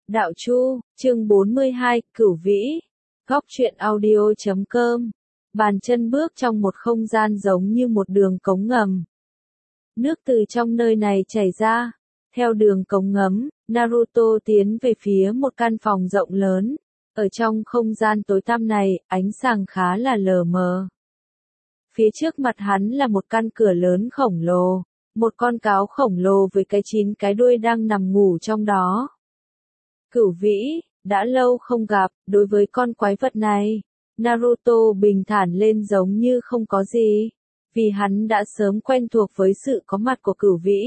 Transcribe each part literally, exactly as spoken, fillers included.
Đạo Chu, chương bốn mươi hai, Cửu Vĩ. Góc truyện audio chấm com. Bàn chân bước trong một không gian giống như một đường cống ngầm. Nước từ trong nơi này chảy ra. Theo đường cống ngấm, Naruto tiến về phía một căn phòng rộng lớn. Ở trong không gian tối tăm này, ánh sáng khá là lờ mờ. Phía trước mặt hắn là một căn cửa lớn khổng lồ. Một con cáo khổng lồ với cái chín cái đuôi đang nằm ngủ trong đó. Cửu Vĩ, đã lâu không gặp, đối với con quái vật này, Naruto bình thản lên giống như không có gì, vì hắn đã sớm quen thuộc với sự có mặt của Cửu Vĩ.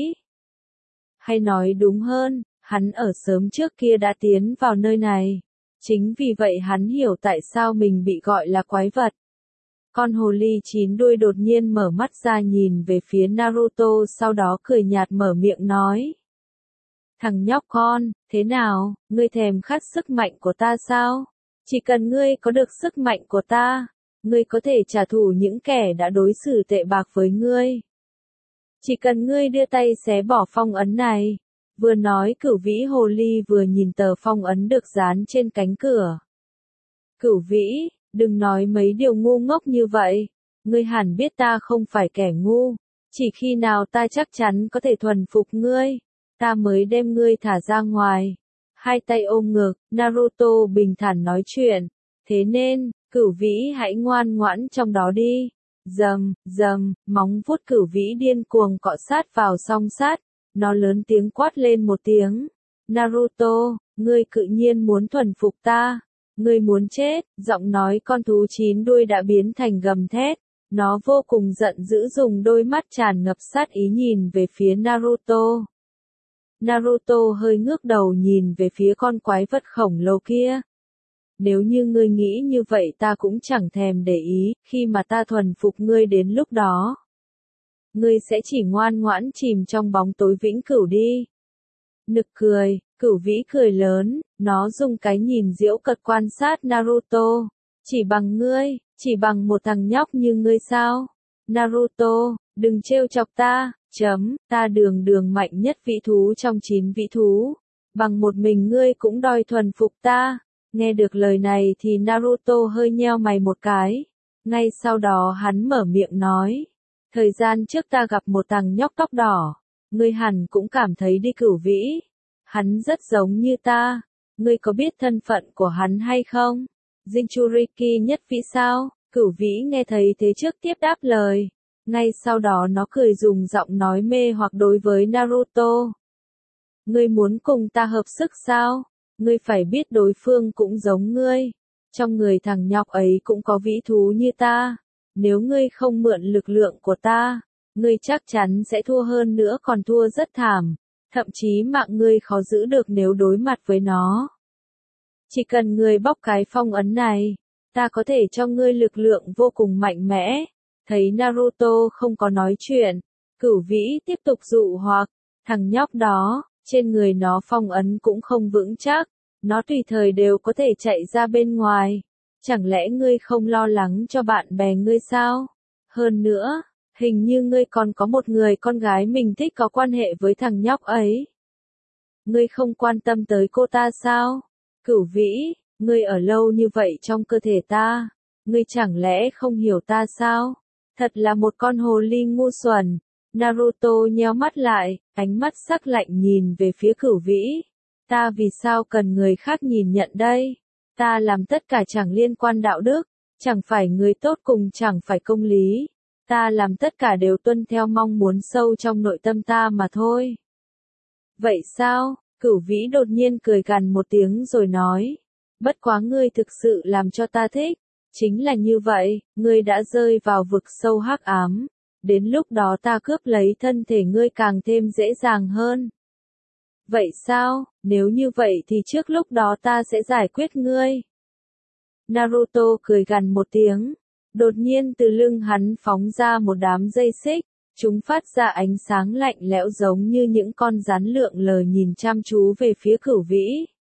Hay nói đúng hơn, hắn ở sớm trước kia đã tiến vào nơi này, chính vì vậy hắn hiểu tại sao mình bị gọi là quái vật. Con hồ ly chín đuôi đột nhiên mở mắt ra nhìn về phía Naruto, sau đó cười nhạt mở miệng nói. Thằng nhóc con, thế nào, ngươi thèm khát sức mạnh của ta sao? Chỉ cần ngươi có được sức mạnh của ta, ngươi có thể trả thù những kẻ đã đối xử tệ bạc với ngươi. Chỉ cần ngươi đưa tay xé bỏ phong ấn này. Vừa nói Cửu Vĩ hồ ly vừa nhìn tờ phong ấn được dán trên cánh cửa. Cửu Vĩ, đừng nói mấy điều ngu ngốc như vậy. Ngươi hẳn biết ta không phải kẻ ngu. Chỉ khi nào ta chắc chắn có thể thuần phục ngươi, ta mới đem ngươi thả ra ngoài. Hai tay ôm ngực, Naruto bình thản nói chuyện. Thế nên, Cửu Vĩ hãy ngoan ngoãn trong đó đi. Rầm, rầm, móng vuốt Cửu Vĩ điên cuồng cọ sát vào song sắt. Nó lớn tiếng quát lên một tiếng. Naruto, ngươi cự nhiên muốn thuần phục ta. Ngươi muốn chết, giọng nói con thú chín đuôi đã biến thành gầm thét. Nó vô cùng giận dữ dùng đôi mắt tràn ngập sát ý nhìn về phía Naruto. Naruto hơi ngước đầu nhìn về phía con quái vật khổng lồ kia. Nếu như ngươi nghĩ như vậy ta cũng chẳng thèm để ý, khi mà ta thuần phục ngươi đến lúc đó. Ngươi sẽ chỉ ngoan ngoãn chìm trong bóng tối vĩnh cửu đi. Nực cười, Cửu Vĩ cười lớn, nó dùng cái nhìn giễu cợt quan sát Naruto. Chỉ bằng ngươi, chỉ bằng một thằng nhóc như ngươi sao? Naruto, đừng trêu chọc ta. Chấm, ta đường đường mạnh nhất vĩ thú trong chín vĩ thú. Bằng một mình ngươi cũng đòi thuần phục ta. Nghe được lời này thì Naruto hơi nheo mày một cái. Ngay sau đó hắn mở miệng nói. Thời gian trước ta gặp một thằng nhóc tóc đỏ. Ngươi hẳn cũng cảm thấy đi Cửu Vĩ. Hắn rất giống như ta. Ngươi có biết thân phận của hắn hay không? Jinchuriki nhất vĩ sao? Cửu Vĩ nghe thấy thế trước tiếp đáp lời. Ngay sau đó nó cười dùng giọng nói mê hoặc đối với Naruto. Ngươi muốn cùng ta hợp sức sao? Ngươi phải biết đối phương cũng giống ngươi. Trong người thằng nhóc ấy cũng có vĩ thú như ta. Nếu ngươi không mượn lực lượng của ta, ngươi chắc chắn sẽ thua hơn nữa, còn thua rất thảm. Thậm chí mạng ngươi khó giữ được nếu đối mặt với nó. Chỉ cần ngươi bóc cái phong ấn này, ta có thể cho ngươi lực lượng vô cùng mạnh mẽ. Thấy Naruto không có nói chuyện, Cửu Vĩ tiếp tục dụ hoặc, thằng nhóc đó, trên người nó phong ấn cũng không vững chắc, nó tùy thời đều có thể chạy ra bên ngoài. Chẳng lẽ ngươi không lo lắng cho bạn bè ngươi sao? Hơn nữa, hình như ngươi còn có một người con gái mình thích có quan hệ với thằng nhóc ấy. Ngươi không quan tâm tới cô ta sao? Cửu Vĩ, ngươi ở lâu như vậy trong cơ thể ta, ngươi chẳng lẽ không hiểu ta sao? Thật là một con hồ ly ngu xuẩn. Naruto nheo mắt lại, ánh mắt sắc lạnh nhìn về phía Cửu Vĩ. Ta vì sao cần người khác nhìn nhận đây? Ta làm tất cả chẳng liên quan đạo đức, chẳng phải người tốt cùng chẳng phải công lý. Ta làm tất cả đều tuân theo mong muốn sâu trong nội tâm ta mà thôi. Vậy sao? Cửu Vĩ đột nhiên cười gằn một tiếng rồi nói. Bất quá ngươi thực sự làm cho ta thích. Chính là như vậy, ngươi đã rơi vào vực sâu hắc ám. Đến lúc đó ta cướp lấy thân thể ngươi càng thêm dễ dàng hơn. Vậy sao, nếu như vậy thì trước lúc đó ta sẽ giải quyết ngươi. Naruto cười gằn một tiếng. Đột nhiên từ lưng hắn phóng ra một đám dây xích. Chúng phát ra ánh sáng lạnh lẽo giống như những con rắn lượn lờ nhìn chăm chú về phía Cửu Vĩ.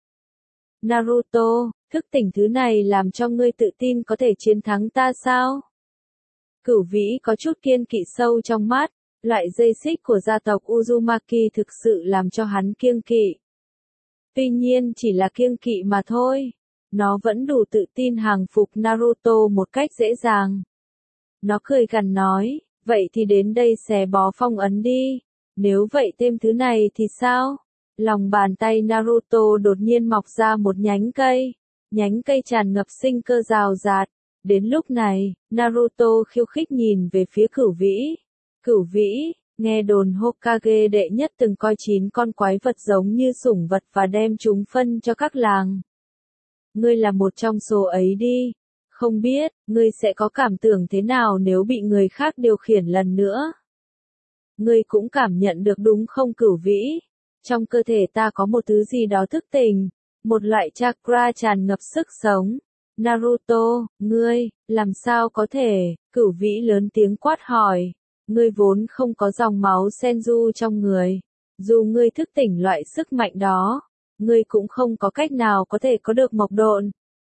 Naruto, thức tỉnh thứ này làm cho ngươi tự tin có thể chiến thắng ta sao? Cửu Vĩ có chút kiêng kỵ sâu trong mắt, loại dây xích của gia tộc Uzumaki thực sự làm cho hắn kiêng kỵ. Tuy nhiên chỉ là kiêng kỵ mà thôi. Nó vẫn đủ tự tin hàng phục Naruto một cách dễ dàng. Nó cười gằn nói, vậy thì đến đây xé bó phong ấn đi. Nếu vậy thêm thứ này thì sao? Lòng bàn tay Naruto đột nhiên mọc ra một nhánh cây. Nhánh cây tràn ngập sinh cơ rào rạt. Đến lúc này, Naruto khiêu khích nhìn về phía Cửu Vĩ. Cửu Vĩ, nghe đồn Hokage đệ nhất từng coi chín con quái vật giống như sủng vật và đem chúng phân cho các làng. Ngươi là một trong số ấy đi. Không biết, ngươi sẽ có cảm tưởng thế nào nếu bị người khác điều khiển lần nữa? Ngươi cũng cảm nhận được đúng không Cửu Vĩ? Trong cơ thể ta có một thứ gì đó thức tỉnh, một loại chakra tràn ngập sức sống. Naruto, ngươi, làm sao có thể? Cửu Vĩ lớn tiếng quát hỏi. Ngươi vốn không có dòng máu Senju trong người. Dù ngươi thức tỉnh loại sức mạnh đó, ngươi cũng không có cách nào có thể có được mộc độn.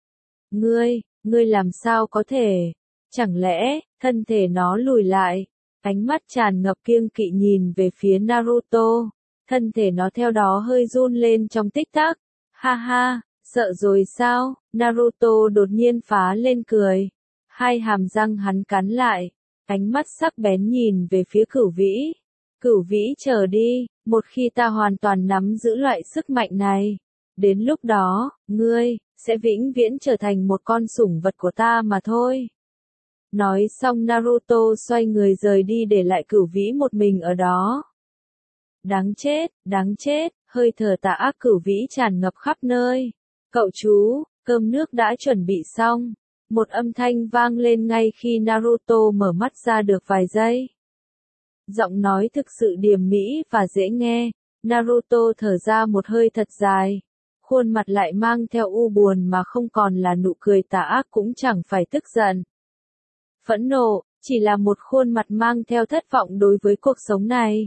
Ngươi, ngươi làm sao có thể? Chẳng lẽ, thân thể nó lùi lại, ánh mắt tràn ngập kiêng kỵ nhìn về phía Naruto. Thân thể nó theo đó hơi run lên trong tích tắc. Ha ha, sợ rồi sao? Naruto đột nhiên phá lên cười. Hai hàm răng hắn cắn lại. Ánh mắt sắc bén nhìn về phía Cửu Vĩ. Cửu Vĩ chờ đi, một khi ta hoàn toàn nắm giữ loại sức mạnh này. Đến lúc đó, ngươi, sẽ vĩnh viễn trở thành một con sủng vật của ta mà thôi. Nói xong Naruto xoay người rời đi để lại Cửu Vĩ một mình ở đó. Đáng chết, đáng chết, hơi thở tà ác Cửu Vĩ tràn ngập khắp nơi. Cậu chú, cơm nước đã chuẩn bị xong. Một âm thanh vang lên ngay khi Naruto mở mắt ra được vài giây. Giọng nói thực sự điềm mỹ và dễ nghe. Naruto thở ra một hơi thật dài. Khuôn mặt lại mang theo u buồn mà không còn là nụ cười tà ác cũng chẳng phải tức giận. Phẫn nộ, chỉ là một khuôn mặt mang theo thất vọng đối với cuộc sống này.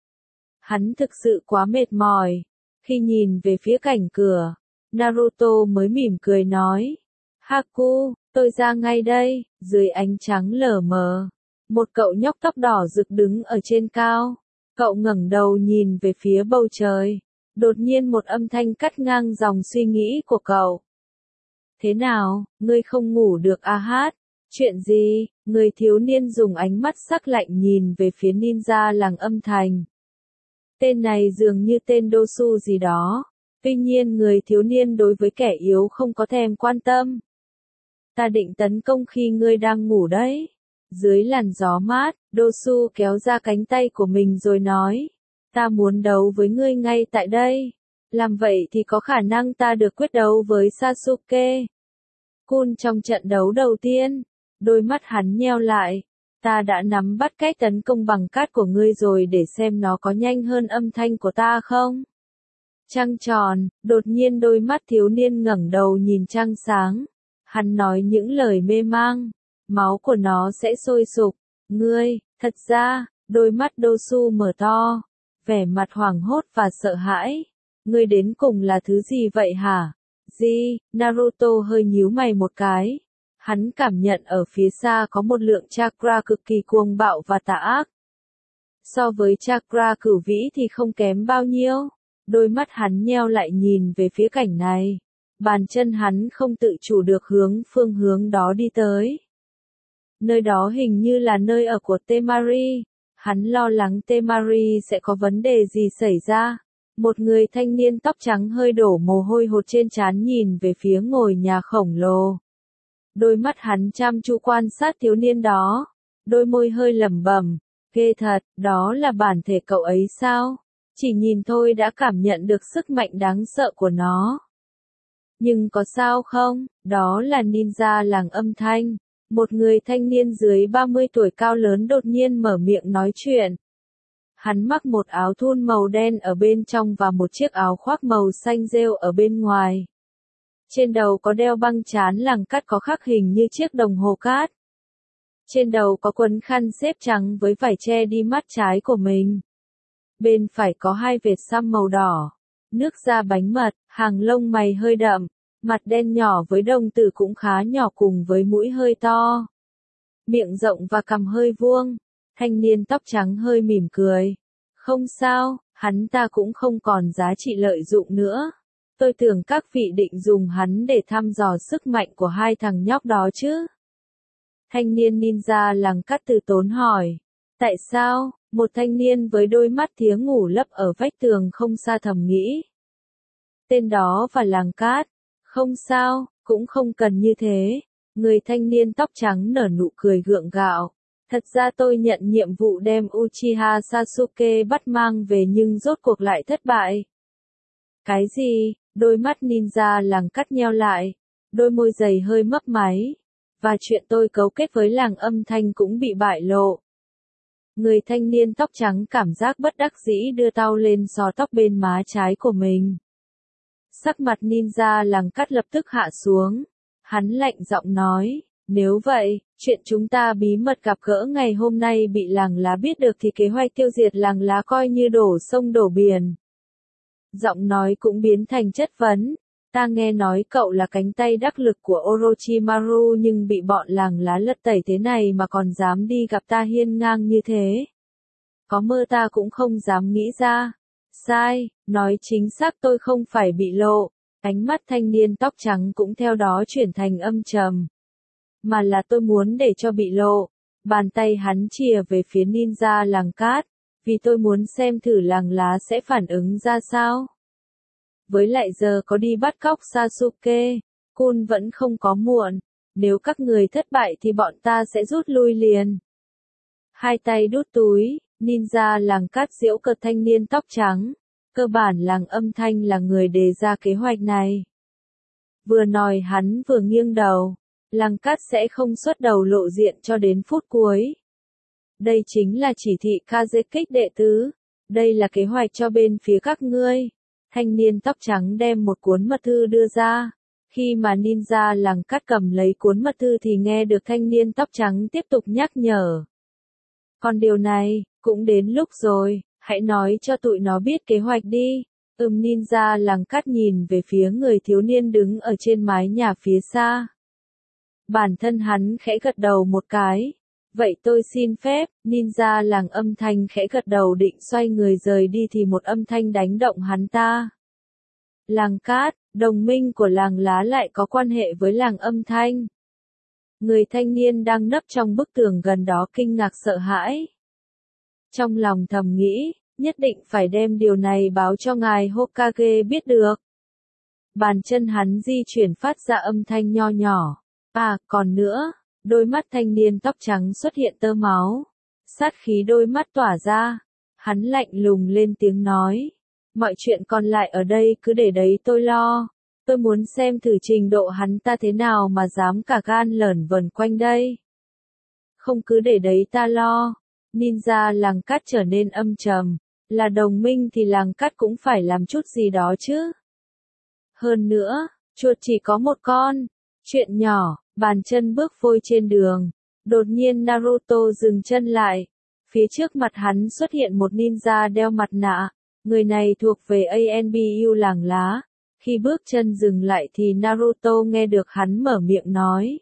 Hắn thực sự quá mệt mỏi. Khi nhìn về phía cảnh cửa, Naruto mới mỉm cười nói. Haku, tôi ra ngay đây. Dưới ánh trắng lờ mờ, một cậu nhóc tóc đỏ rực đứng ở trên cao. Cậu ngẩng đầu nhìn về phía bầu trời. Đột nhiên một âm thanh cắt ngang dòng suy nghĩ của cậu. Thế nào, ngươi không ngủ được à hát? Chuyện gì? Người thiếu niên dùng ánh mắt sắc lạnh nhìn về phía ninja làng âm thành. Tên này dường như tên Dosu gì đó. Tuy nhiên người thiếu niên đối với kẻ yếu không có thèm quan tâm. Ta định tấn công khi ngươi đang ngủ đấy. Dưới làn gió mát, Dosu kéo ra cánh tay của mình rồi nói. Ta muốn đấu với ngươi ngay tại đây. Làm vậy thì có khả năng ta được quyết đấu với Sasuke Kun trong trận đấu đầu tiên. Đôi mắt hắn nheo lại. Ta đã nắm bắt cách tấn công bằng cát của ngươi rồi để xem nó có nhanh hơn âm thanh của ta không? Trăng tròn, đột nhiên đôi mắt thiếu niên ngẩng đầu nhìn trăng sáng. Hắn nói những lời mê mang. Máu của nó sẽ sôi sục. Ngươi, thật ra, đôi mắt Dosu mở to. Vẻ mặt hoảng hốt và sợ hãi. Ngươi đến cùng là thứ gì vậy hả? Gì? Naruto hơi nhíu mày một cái. Hắn cảm nhận ở phía xa có một lượng chakra cực kỳ cuồng bạo và tà ác. So với chakra Cửu Vĩ thì không kém bao nhiêu. Đôi mắt hắn nheo lại nhìn về phía cảnh này. Bàn chân hắn không tự chủ được hướng phương hướng đó đi tới. Nơi đó hình như là nơi ở của Temari. Hắn lo lắng Temari sẽ có vấn đề gì xảy ra. Một người thanh niên tóc trắng hơi đổ mồ hôi hột trên trán nhìn về phía ngôi nhà khổng lồ. Đôi mắt hắn chăm chú quan sát thiếu niên đó. Đôi môi hơi lẩm bẩm. Ghê thật, đó là bản thể cậu ấy sao? Chỉ nhìn thôi đã cảm nhận được sức mạnh đáng sợ của nó. Nhưng có sao không? Đó là ninja làng âm thanh. Một người thanh niên dưới ba mươi tuổi cao lớn đột nhiên mở miệng nói chuyện. Hắn mặc một áo thun màu đen ở bên trong và một chiếc áo khoác màu xanh rêu ở bên ngoài. Trên đầu có đeo băng trán làng cát có khắc hình như chiếc đồng hồ cát. Trên đầu có quấn khăn xếp trắng với vải che đi mắt trái của mình. Bên phải có hai vệt xăm màu đỏ. Nước da bánh mật, hàng lông mày hơi đậm. Mặt đen nhỏ với đồng tử cũng khá nhỏ cùng với mũi hơi to. Miệng rộng và cằm hơi vuông. Thanh niên tóc trắng hơi mỉm cười. Không sao, hắn ta cũng không còn giá trị lợi dụng nữa. Tôi tưởng các vị định dùng hắn để thăm dò sức mạnh của hai thằng nhóc đó chứ. Thanh niên ninja làng cắt từ tốn hỏi. Tại sao? Một thanh niên với đôi mắt thía ngủ lấp ở vách tường không xa thầm nghĩ. Tên đó và làng cát. Không sao, cũng không cần như thế. Người thanh niên tóc trắng nở nụ cười gượng gạo. Thật ra tôi nhận nhiệm vụ đem Uchiha Sasuke bắt mang về nhưng rốt cuộc lại thất bại. Cái gì? Đôi mắt ninja làng cắt nheo lại. Đôi môi dày hơi mấp máy. Và chuyện tôi cấu kết với làng âm thanh cũng bị bại lộ. Người thanh niên tóc trắng cảm giác bất đắc dĩ đưa tao lên xò tóc bên má trái của mình. Sắc mặt ninja làng cắt lập tức hạ xuống. Hắn lạnh giọng nói, nếu vậy, chuyện chúng ta bí mật gặp gỡ ngày hôm nay bị làng lá biết được thì kế hoạch tiêu diệt làng lá coi như đổ sông đổ biển. Giọng nói cũng biến thành chất vấn. Ta nghe nói cậu là cánh tay đắc lực của Orochimaru nhưng bị bọn làng lá lật tẩy thế này mà còn dám đi gặp ta hiên ngang như thế. Có mơ ta cũng không dám nghĩ ra. Sai, nói chính xác tôi không phải bị lộ. Ánh mắt thanh niên tóc trắng cũng theo đó chuyển thành âm trầm. Mà là tôi muốn để cho bị lộ. Bàn tay hắn chìa về phía ninja làng cát. Vì tôi muốn xem thử làng lá sẽ phản ứng ra sao. Với lại giờ có đi bắt cóc Sasuke, Kun vẫn không có muộn. Nếu các người thất bại thì bọn ta sẽ rút lui liền. Hai tay đút túi, ninja làng cát giễu cợt thanh niên tóc trắng. Cơ bản làng âm thanh là người đề ra kế hoạch này. Vừa nói hắn vừa nghiêng đầu. Làng cát sẽ không xuất đầu lộ diện cho đến phút cuối. Đây chính là chỉ thị Kazekích đệ tứ. Đây là kế hoạch cho bên phía các ngươi. Thanh niên tóc trắng đem một cuốn mật thư đưa ra. Khi mà ninja làng cát cầm lấy cuốn mật thư thì nghe được thanh niên tóc trắng tiếp tục nhắc nhở. Còn điều này, cũng đến lúc rồi, hãy nói cho tụi nó biết kế hoạch đi. Ừm ninja làng cát nhìn về phía người thiếu niên đứng ở trên mái nhà phía xa. Bản thân hắn khẽ gật đầu một cái. Vậy tôi xin phép, ninja làng âm thanh khẽ gật đầu định xoay người rời đi thì một âm thanh đánh động hắn ta. Làng cát, đồng minh của làng lá lại có quan hệ với làng âm thanh. Người thanh niên đang nấp trong bức tường gần đó kinh ngạc sợ hãi. Trong lòng thầm nghĩ, nhất định phải đem điều này báo cho ngài Hokage biết được. Bàn chân hắn di chuyển phát ra âm thanh nho nhỏ. À, còn nữa. Đôi mắt thanh niên tóc trắng xuất hiện tơ máu. Sát khí đôi mắt tỏa ra. Hắn lạnh lùng lên tiếng nói. Mọi chuyện còn lại ở đây cứ để đấy tôi lo. Tôi muốn xem thử trình độ hắn ta thế nào mà dám cả gan lởn vởn quanh đây. Không cứ để đấy ta lo. Ninja làng cát trở nên âm trầm. Là đồng minh thì làng cát cũng phải làm chút gì đó chứ. Hơn nữa, chuột chỉ có một con. Chuyện nhỏ. Bàn chân bước vội trên đường. Đột nhiên Naruto dừng chân lại. Phía trước mặt hắn xuất hiện một ninja đeo mặt nạ. Người này thuộc về a en bê u làng lá. Khi bước chân dừng lại thì Naruto nghe được hắn mở miệng nói.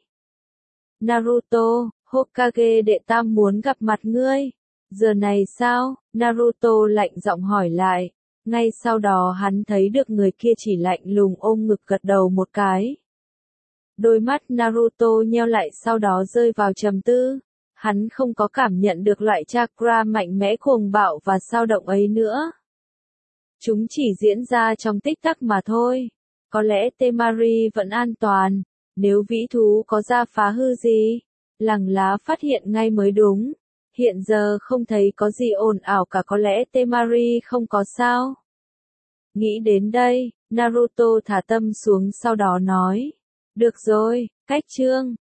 Naruto, Hokage đệ tam muốn gặp mặt ngươi. Giờ này sao? Naruto lạnh giọng hỏi lại. Ngay sau đó hắn thấy được người kia chỉ lạnh lùng ôm ngực gật đầu một cái. Đôi mắt Naruto nheo lại sau đó rơi vào trầm tư. Hắn không có cảm nhận được loại chakra mạnh mẽ cuồng bạo và sao động ấy nữa. Chúng chỉ diễn ra trong tích tắc mà thôi. Có lẽ Temari vẫn an toàn. Nếu vĩ thú có ra phá hư gì, làng lá phát hiện ngay mới đúng. Hiện giờ không thấy có gì ồn ào cả, có lẽ Temari không có sao. Nghĩ đến đây, Naruto thả tâm xuống sau đó nói. Được rồi, cách chương.